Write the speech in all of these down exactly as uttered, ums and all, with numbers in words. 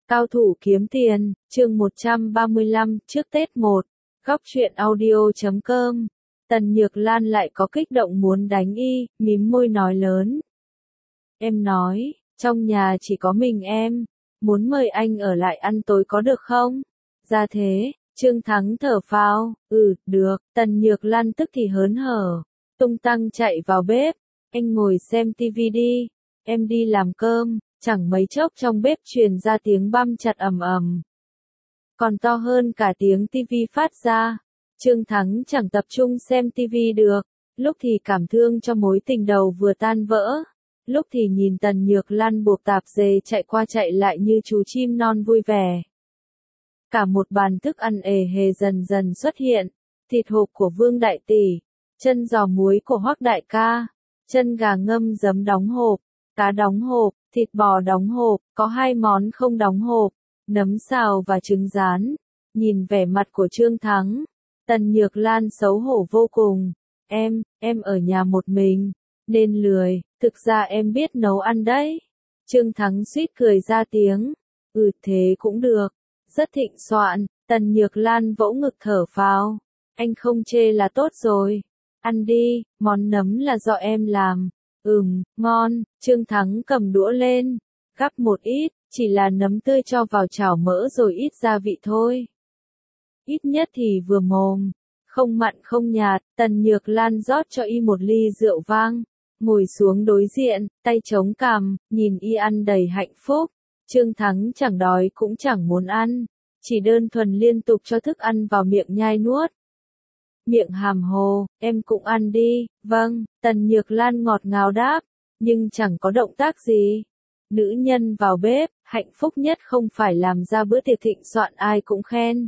Cao thủ kiếm tiền, chương một trăm ba mươi lăm, trước Tết một, góc truyện audio chấm com. Tần Nhược Lan lại có kích động muốn đánh y, mím môi nói lớn. Em nói, trong nhà chỉ có mình em, muốn mời anh ở lại ăn tối có được không? Ra thế, Trương Thắng thở phào, ừ, được, Tần Nhược Lan tức thì hớn hở, tung tăng chạy vào bếp, anh ngồi xem tivi đi, em đi làm cơm. Chẳng mấy chốc trong bếp truyền ra tiếng băm chặt ầm ầm. Còn to hơn cả tiếng tivi phát ra. Trương Thắng chẳng tập trung xem tivi được, lúc thì cảm thương cho mối tình đầu vừa tan vỡ, lúc thì nhìn Tần Nhược Lan buộc tạp dề chạy qua chạy lại như chú chim non vui vẻ. Cả một bàn thức ăn ề hề dần dần xuất hiện, thịt hộp của Vương Đại Tỷ, chân giò muối của Hoắc Đại Ca, chân gà ngâm giấm đóng hộp, cá đóng hộp, thịt bò đóng hộp, có hai món không đóng hộp, nấm xào và trứng rán. Nhìn vẻ mặt của Trương Thắng, Tần Nhược Lan xấu hổ vô cùng. Em, em ở nhà một mình, nên lười, thực ra em biết nấu ăn đấy. Trương Thắng suýt cười ra tiếng. Ừ thế cũng được, rất thịnh soạn. Tần Nhược Lan vỗ ngực thở phào. Anh không chê là tốt rồi. Ăn đi, món nấm là do em làm. Ừm, ngon, Trương Thắng cầm đũa lên, gắp một ít, chỉ là nấm tươi cho vào chảo mỡ rồi ít gia vị thôi. Ít nhất thì vừa mồm, không mặn không nhạt. Tần Nhược Lan rót cho y một ly rượu vang, ngồi xuống đối diện, tay chống cằm, nhìn y ăn đầy hạnh phúc. Trương Thắng chẳng đói cũng chẳng muốn ăn, chỉ đơn thuần liên tục cho thức ăn vào miệng nhai nuốt. Miệng hàm hồ, em cũng ăn đi, vâng, Tần Nhược Lan ngọt ngào đáp, nhưng chẳng có động tác gì. Nữ nhân vào bếp, hạnh phúc nhất không phải làm ra bữa tiệc thịnh soạn ai cũng khen,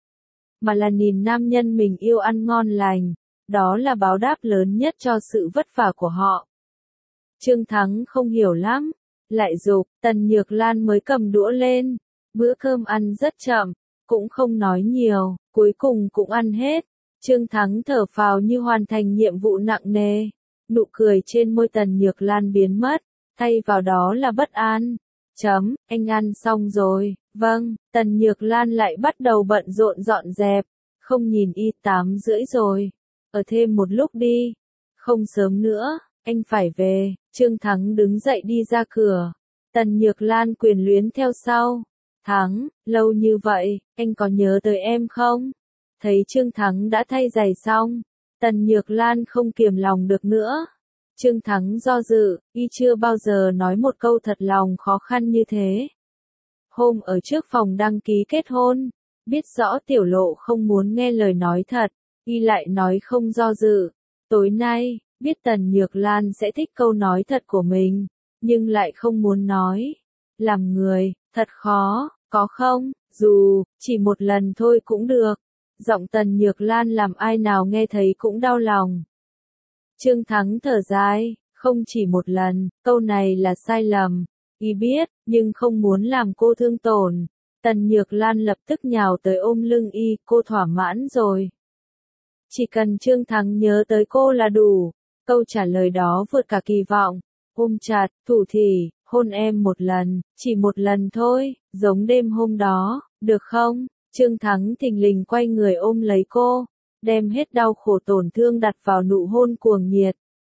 mà là nhìn nam nhân mình yêu ăn ngon lành, đó là báo đáp lớn nhất cho sự vất vả của họ. Trương Thắng không hiểu lắm, lại giục, Tần Nhược Lan mới cầm đũa lên, bữa cơm ăn rất chậm, cũng không nói nhiều, cuối cùng cũng ăn hết. Trương Thắng thở phào như hoàn thành nhiệm vụ nặng nề, nụ cười trên môi Tần Nhược Lan biến mất, thay vào đó là bất an. Chấm, anh ăn xong rồi, vâng, Tần Nhược Lan lại bắt đầu bận rộn dọn dẹp, không nhìn y tám rưỡi rồi, ở thêm một lúc đi, không sớm nữa, anh phải về. Trương Thắng đứng dậy đi ra cửa, Tần Nhược Lan quyền luyến theo sau. Thắng, lâu như vậy, anh có nhớ tới em không? Thấy Trương Thắng đã thay giày xong, Tần Nhược Lan không kiềm lòng được nữa. Trương Thắng do dự, y chưa bao giờ nói một câu thật lòng khó khăn như thế. Hôm ở trước phòng đăng ký kết hôn, biết rõ tiểu lộ không muốn nghe lời nói thật, y lại nói không do dự. Tối nay, biết Tần Nhược Lan sẽ thích câu nói thật của mình, nhưng lại không muốn nói. Làm người, thật khó, có không? Dù, chỉ một lần thôi cũng được. Giọng Tần Nhược Lan làm ai nào nghe thấy cũng đau lòng. Trương Thắng thở dài, không chỉ một lần, câu này là sai lầm. Y biết, nhưng không muốn làm cô thương tổn. Tần Nhược Lan lập tức nhào tới ôm lưng y, cô thỏa mãn rồi. Chỉ cần Trương Thắng nhớ tới cô là đủ. Câu trả lời đó vượt cả kỳ vọng. Ôm chặt, thủ thỉ, hôn em một lần, chỉ một lần thôi, giống đêm hôm đó, được không? Trương Thắng thình lình quay người ôm lấy cô, đem hết đau khổ tổn thương đặt vào nụ hôn cuồng nhiệt.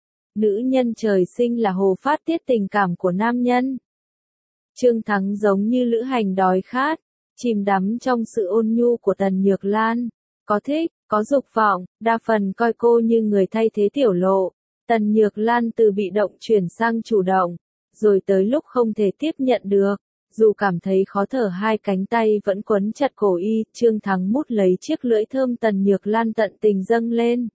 Nữ nhân trời sinh là hồ phát tiết tình cảm của nam nhân. Trương Thắng giống như lữ hành đói khát, chìm đắm trong sự ôn nhu của Tần Nhược Lan, có thích, có dục vọng, đa phần coi cô như người thay thế tiểu lộ. Tần Nhược Lan từ bị động chuyển sang chủ động, rồi tới lúc không thể tiếp nhận được. Dù cảm thấy khó thở hai cánh tay vẫn quấn chặt cổ y, Trương Thắng mút lấy chiếc lưỡi thơm Tần Nhược Lan tận tình dâng lên.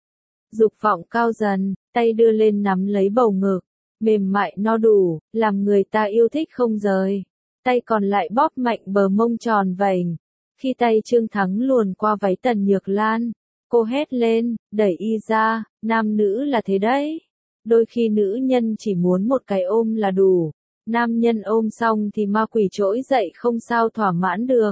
Dục vọng cao dần, tay đưa lên nắm lấy bầu ngực, mềm mại no đủ, làm người ta yêu thích không rời. Tay còn lại bóp mạnh bờ mông tròn vành. Khi tay Trương Thắng luồn qua váy Tần Nhược Lan, cô hét lên, đẩy y ra, nam nữ là thế đấy. Đôi khi nữ nhân chỉ muốn một cái ôm là đủ. Nam nhân ôm xong thì ma quỷ trỗi dậy không sao thỏa mãn được.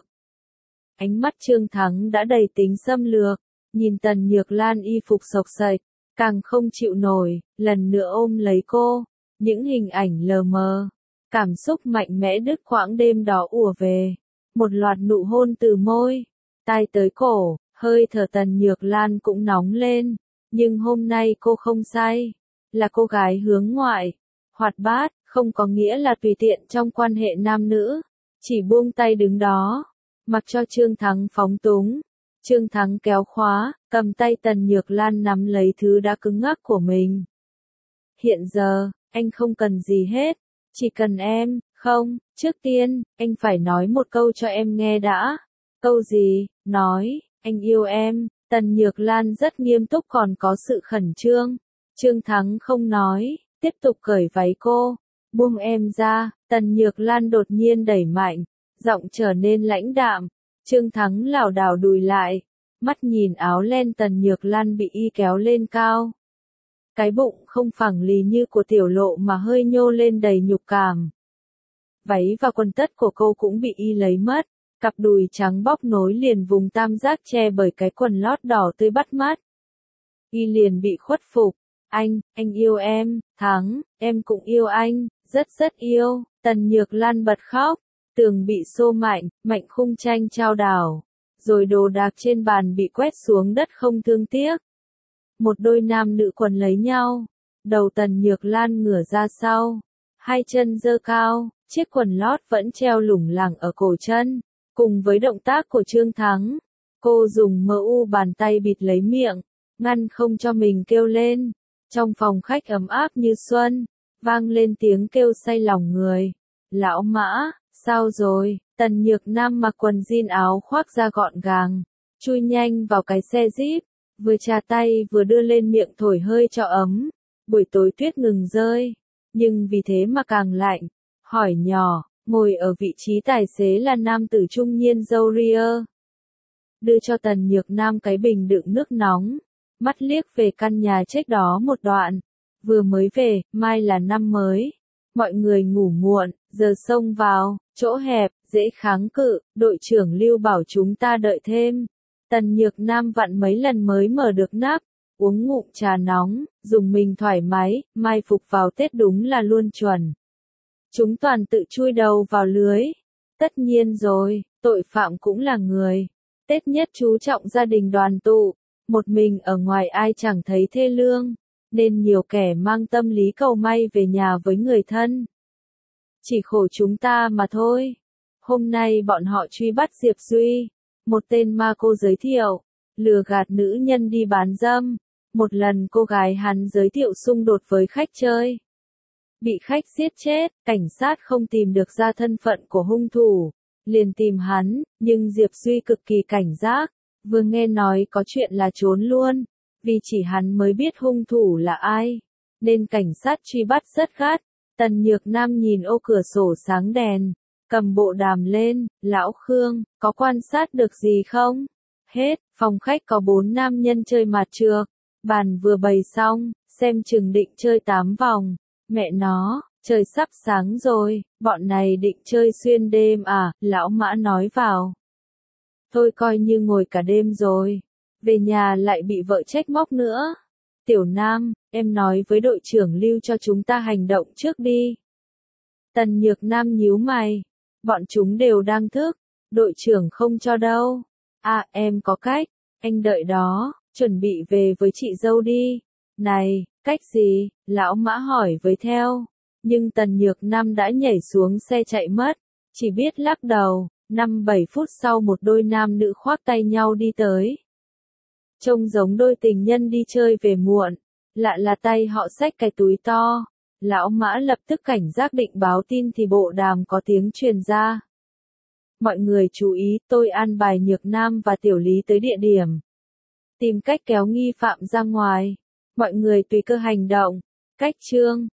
Ánh mắt Trương Thắng đã đầy tính xâm lược, nhìn Tần Nhược Lan y phục xộc xệch, càng không chịu nổi, lần nữa ôm lấy cô, những hình ảnh lờ mờ, Cảm xúc mạnh mẽ đứt quãng đêm đó ùa về. Một loạt nụ hôn từ môi, tai tới cổ, hơi thở Tần Nhược Lan cũng nóng lên. Nhưng hôm nay cô không say. Là cô gái hướng ngoại. Hoạt bát, không có nghĩa là tùy tiện trong quan hệ nam nữ. Chỉ buông tay đứng đó. Mặc cho Trương Thắng phóng túng. Trương Thắng kéo khóa, cầm tay Tần Nhược Lan nắm lấy thứ đã cứng ngắc của mình. Hiện giờ, anh không cần gì hết. Chỉ cần em, không, trước tiên, anh phải nói một câu cho em nghe đã. Câu gì? Nói, anh yêu em. Tần Nhược Lan rất nghiêm túc còn có sự khẩn trương. Trương Thắng không nói, tiếp tục cởi váy cô. Buông em ra, Tần Nhược Lan đột nhiên đẩy mạnh, giọng trở nên lãnh đạm. Trương Thắng lảo đảo đùi lại, mắt nhìn áo len Tần Nhược Lan bị y kéo lên cao. Cái bụng không phẳng lì như của Tiểu Lộ mà hơi nhô lên đầy nhục cảm. Váy và quần tất của cô cũng bị y lấy mất, cặp đùi trắng bóc nối liền vùng tam giác che bởi cái quần lót đỏ tươi bắt mắt. Y liền bị khuất phục. Anh, anh yêu em, Thắng, em cũng yêu anh, rất rất yêu. Tần Nhược Lan bật khóc, tường bị xô mạnh, mạnh khung tranh chao đảo, rồi đồ đạc trên bàn bị quét xuống đất không thương tiếc. Một đôi nam nữ quần lấy nhau, đầu Tần Nhược Lan ngửa ra sau, hai chân giơ cao, chiếc quần lót vẫn treo lủng lẳng ở cổ chân, cùng với động tác của Trương Thắng. Cô dùng mờ u bàn tay bịt lấy miệng, ngăn không cho mình kêu lên. Trong phòng khách ấm áp như xuân, vang lên tiếng kêu say lòng người. Lão Mã, sao rồi? Tần Nhược Nam mặc quần jean áo khoác da gọn gàng, chui nhanh vào cái xe Jeep, vừa chà tay vừa đưa lên miệng thổi hơi cho ấm. Buổi tối tuyết ngừng rơi, nhưng vì thế mà càng lạnh. Hỏi nhỏ, ngồi ở vị trí tài xế là nam tử trung niên râu ria. Đưa cho Tần Nhược Nam cái bình đựng nước nóng, mắt liếc về căn nhà trước đó một đoạn. Vừa mới về, mai là năm mới. Mọi người ngủ muộn, giờ xông vào, chỗ hẹp, dễ kháng cự, đội trưởng Lưu bảo chúng ta đợi thêm. Tần Nhược Nam vặn mấy lần mới mở được nắp, uống ngụm trà nóng, dùng mình thoải mái, mai phục vào Tết đúng là luôn chuẩn. Chúng toàn tự chui đầu vào lưới. Tất nhiên rồi, tội phạm cũng là người. Tết nhất chú trọng gia đình đoàn tụ, một mình ở ngoài ai chẳng thấy thê lương, nên nhiều kẻ mang tâm lý cầu may về nhà với người thân. Chỉ khổ chúng ta mà thôi. Hôm nay bọn họ truy bắt Diệp Duy, một tên ma cô giới thiệu, lừa gạt nữ nhân đi bán dâm. Một lần cô gái hắn giới thiệu xung đột với khách chơi, bị khách giết chết, cảnh sát không tìm được ra thân phận của hung thủ, liền tìm hắn, nhưng Diệp Duy cực kỳ cảnh giác, vừa nghe nói có chuyện là trốn luôn, vì chỉ hắn mới biết hung thủ là ai, nên cảnh sát truy bắt rất gắt. Tần Nhược Nam nhìn ô cửa sổ sáng đèn, cầm bộ đàm lên, lão Khương, có quan sát được gì không? Hết, phòng khách có bốn nam nhân chơi mặt trược, bàn vừa bày xong, xem chừng định chơi tám vòng. Mẹ nó, trời sắp sáng rồi, bọn này định chơi xuyên đêm à, lão Mã nói vào. Thôi coi như ngồi cả đêm rồi, về nhà lại bị vợ trách móc nữa. Tiểu Nam, em nói với đội trưởng Lưu cho chúng ta hành động trước đi. Tần Nhược Nam nhíu mày, bọn chúng đều đang thức, đội trưởng không cho đâu. À, em có cách, anh đợi đó, chuẩn bị về với chị dâu đi. Này, cách gì? Lão Mã hỏi với theo. Nhưng Tần Nhược Nam đã nhảy xuống xe chạy mất, chỉ biết lắc đầu. Năm bảy phút sau một đôi nam nữ khoác tay nhau đi tới. Trông giống đôi tình nhân đi chơi về muộn, lạ là tay họ xách cái túi to. Lão Mã lập tức cảnh giác định báo tin thì bộ đàm có tiếng truyền ra. Mọi người chú ý, tôi an bài Nhược Nam và Tiểu Lý tới địa điểm, tìm cách kéo nghi phạm ra ngoài. Mọi người tùy cơ hành động. Cách chương